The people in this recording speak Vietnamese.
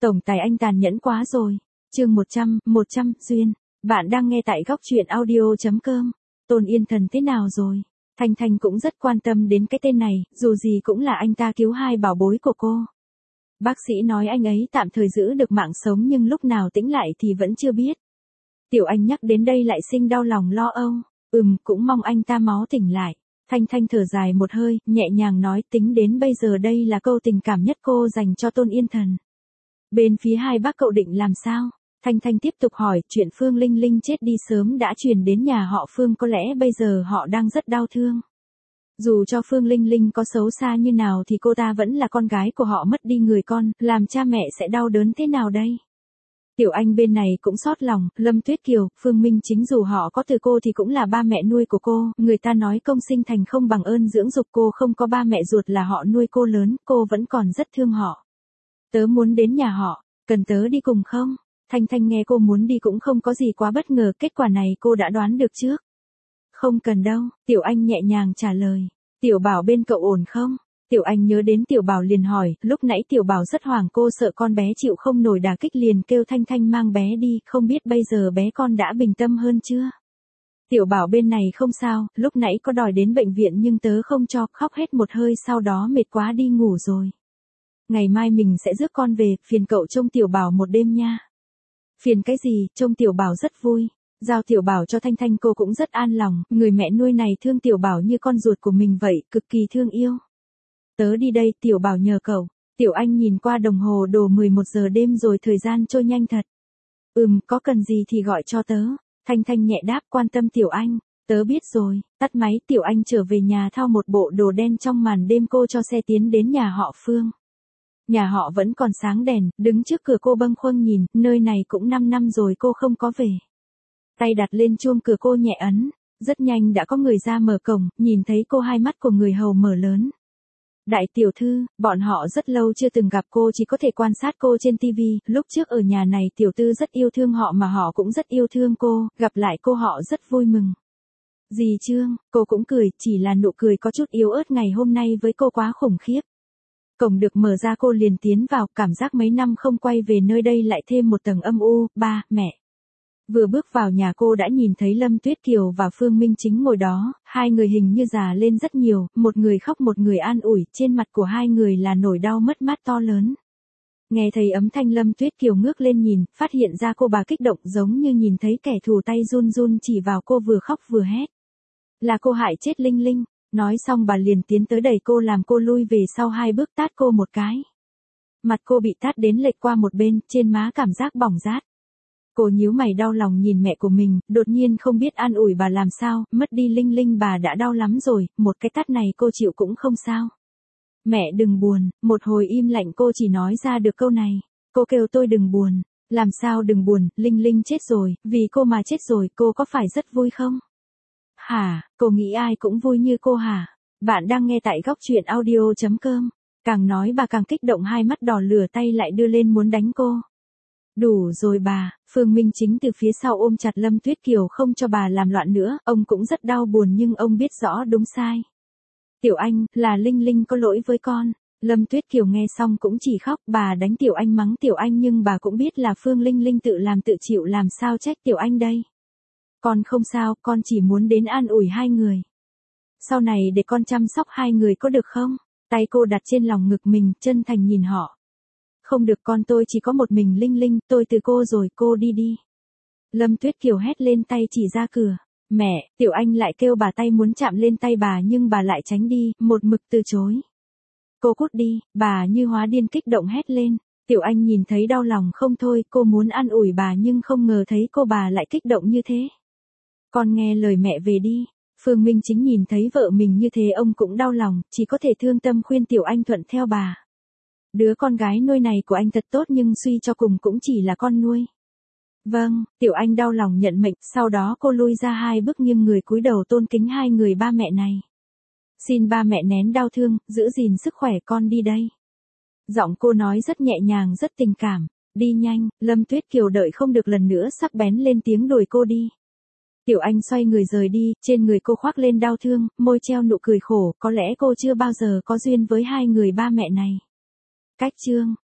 Tổng tài anh tàn nhẫn quá rồi. Chương 100, duyên. Bạn đang nghe tại góc truyện audio.com. Tôn Yên Thần thế nào rồi? Thanh Thanh cũng rất quan tâm đến cái tên này, dù gì cũng là anh ta cứu hai bảo bối của cô. Bác sĩ nói anh ấy tạm thời giữ được mạng sống nhưng lúc nào tĩnh lại thì vẫn chưa biết. Tiểu Anh nhắc đến đây lại sinh đau lòng lo âu. Cũng mong anh ta máu tỉnh lại. Thanh Thanh thở dài một hơi, nhẹ nhàng nói tính đến bây giờ đây là câu tình cảm nhất cô dành cho Tôn Yên Thần. Bên phía hai bác cậu định làm sao? Thanh Thanh tiếp tục hỏi, chuyện Phương Linh Linh chết đi sớm đã truyền đến nhà họ Phương, có lẽ bây giờ họ đang rất đau thương. Dù cho Phương Linh Linh có xấu xa như nào thì cô ta vẫn là con gái của họ, mất đi người con, làm cha mẹ sẽ đau đớn thế nào đây? Tiểu Anh bên này cũng xót lòng, Lâm Tuyết Kiều, Phương Minh Chính dù họ có từ cô thì cũng là ba mẹ nuôi của cô, người ta nói công sinh thành không bằng ơn dưỡng dục, cô không có ba mẹ ruột là họ nuôi cô lớn, cô vẫn còn rất thương họ. Tớ muốn đến nhà họ, cần tớ đi cùng không? Thanh Thanh nghe cô muốn đi cũng không có gì quá bất ngờ, kết quả này cô đã đoán được trước. Không cần đâu, Tiểu Anh nhẹ nhàng trả lời. Tiểu Bảo bên cậu ổn không? Tiểu Anh nhớ đến Tiểu Bảo liền hỏi, lúc nãy Tiểu Bảo rất hoảng, cô sợ con bé chịu không nổi đả kích liền kêu Thanh Thanh mang bé đi, không biết bây giờ bé con đã bình tâm hơn chưa? Tiểu Bảo bên này không sao, lúc nãy có đòi đến bệnh viện nhưng tớ không cho, khóc hết một hơi sau đó mệt quá đi ngủ rồi. Ngày mai mình sẽ rước con về, phiền cậu trông Tiểu Bảo một đêm nha. Phiền cái gì, trông Tiểu Bảo rất vui. Giao Tiểu Bảo cho Thanh Thanh cô cũng rất an lòng, người mẹ nuôi này thương Tiểu Bảo như con ruột của mình vậy, cực kỳ thương yêu. Tớ đi đây, Tiểu Bảo nhờ cậu. Tiểu Anh nhìn qua đồng hồ, đổ 11 giờ đêm rồi, thời gian trôi nhanh thật. Có cần gì thì gọi cho tớ. Thanh Thanh nhẹ đáp, quan tâm Tiểu Anh. Tớ biết rồi, tắt máy. Tiểu Anh trở về nhà thao một bộ đồ đen, trong màn đêm cô cho xe tiến đến nhà họ Phương. Nhà họ vẫn còn sáng đèn, đứng trước cửa cô bâng khuâng nhìn, nơi này cũng 5 năm rồi cô không có về. Tay đặt lên chuông cửa cô nhẹ ấn, rất nhanh đã có người ra mở cổng, nhìn thấy cô hai mắt của người hầu mở lớn. Đại tiểu thư, bọn họ rất lâu chưa từng gặp cô, chỉ có thể quan sát cô trên tivi, lúc trước ở nhà này tiểu tư rất yêu thương họ mà họ cũng rất yêu thương cô, gặp lại cô họ rất vui mừng. Dì Trương, cô cũng cười, chỉ là nụ cười có chút yếu ớt ngày hôm nay với cô quá khủng khiếp. Cổng được mở ra cô liền tiến vào, cảm giác mấy năm không quay về nơi đây lại thêm một tầng âm u. Ba, mẹ. Vừa bước vào nhà cô đã nhìn thấy Lâm Tuyết Kiều và Phương Minh Chính ngồi đó, hai người hình như già lên rất nhiều, một người khóc một người an ủi, trên mặt của hai người là nỗi đau mất mát to lớn. Nghe thấy âm thanh Lâm Tuyết Kiều ngước lên nhìn, phát hiện ra cô bà kích động giống như nhìn thấy kẻ thù, tay run run chỉ vào cô vừa khóc vừa hét. Là cô hại chết Linh Linh. Nói xong bà liền tiến tới đẩy cô làm cô lui về sau 2 bước, tát cô một cái. Mặt cô bị tát đến lệch qua một bên, trên má cảm giác bỏng rát. Cô nhíu mày đau lòng nhìn mẹ của mình, đột nhiên không biết an ủi bà làm sao, mất đi Linh Linh bà đã đau lắm rồi, một cái tát này cô chịu cũng không sao. Mẹ đừng buồn, một hồi im lặng cô chỉ nói ra được câu này. Cô kêu tôi đừng buồn, làm sao đừng buồn, Linh Linh chết rồi, vì cô mà chết rồi, cô có phải rất vui không? Hả, cô nghĩ ai cũng vui như cô hả? Bạn đang nghe tại góc truyện audio.com. Càng nói bà càng kích động, hai mắt đỏ lửa, tay lại đưa lên muốn đánh cô. Đủ rồi bà, Phương Minh Chính từ phía sau ôm chặt Lâm Tuyết Kiều không cho bà làm loạn nữa, ông cũng rất đau buồn nhưng ông biết rõ đúng sai. Tiểu Anh, là Linh Linh có lỗi với con. Lâm Tuyết Kiều nghe xong cũng chỉ khóc, bà đánh Tiểu Anh mắng Tiểu Anh nhưng bà cũng biết là Phương Linh Linh tự làm tự chịu, làm sao trách Tiểu Anh đây. Con không sao, con chỉ muốn đến an ủi hai người. Sau này để con chăm sóc hai người có được không? Tay cô đặt trên lòng ngực mình, chân thành nhìn họ. Không được con, tôi chỉ có một mình Linh Linh, tôi từ cô rồi, cô đi đi. Lâm Tuyết Kiều hét lên, tay chỉ ra cửa. Mẹ, Tiểu Anh lại kêu bà, tay muốn chạm lên tay bà nhưng bà lại tránh đi, một mực từ chối. Cô cút đi, bà như hóa điên kích động hét lên. Tiểu Anh nhìn thấy đau lòng không thôi, cô muốn an ủi bà nhưng không ngờ thấy cô bà lại kích động như thế. Con nghe lời mẹ về đi. Phương Minh Chính nhìn thấy vợ mình như thế ông cũng đau lòng, chỉ có thể thương tâm khuyên Tiểu Anh thuận theo bà. Đứa con gái nuôi này của anh thật tốt nhưng suy cho cùng cũng chỉ là con nuôi. Vâng, Tiểu Anh đau lòng nhận mệnh, sau đó cô lui ra 2 bước nghiêng người cúi đầu tôn kính hai người ba mẹ này. Xin ba mẹ nén đau thương, giữ gìn sức khỏe, con đi đây. Giọng cô nói rất nhẹ nhàng, rất tình cảm. Đi nhanh, Lâm Tuyết Kiều đợi không được lần nữa sắc bén lên tiếng đuổi cô đi. Tiểu Anh xoay người rời đi, trên người cô khoác lên đau thương, môi treo nụ cười khổ, có lẽ cô chưa bao giờ có duyên với hai người ba mẹ này. Cách chương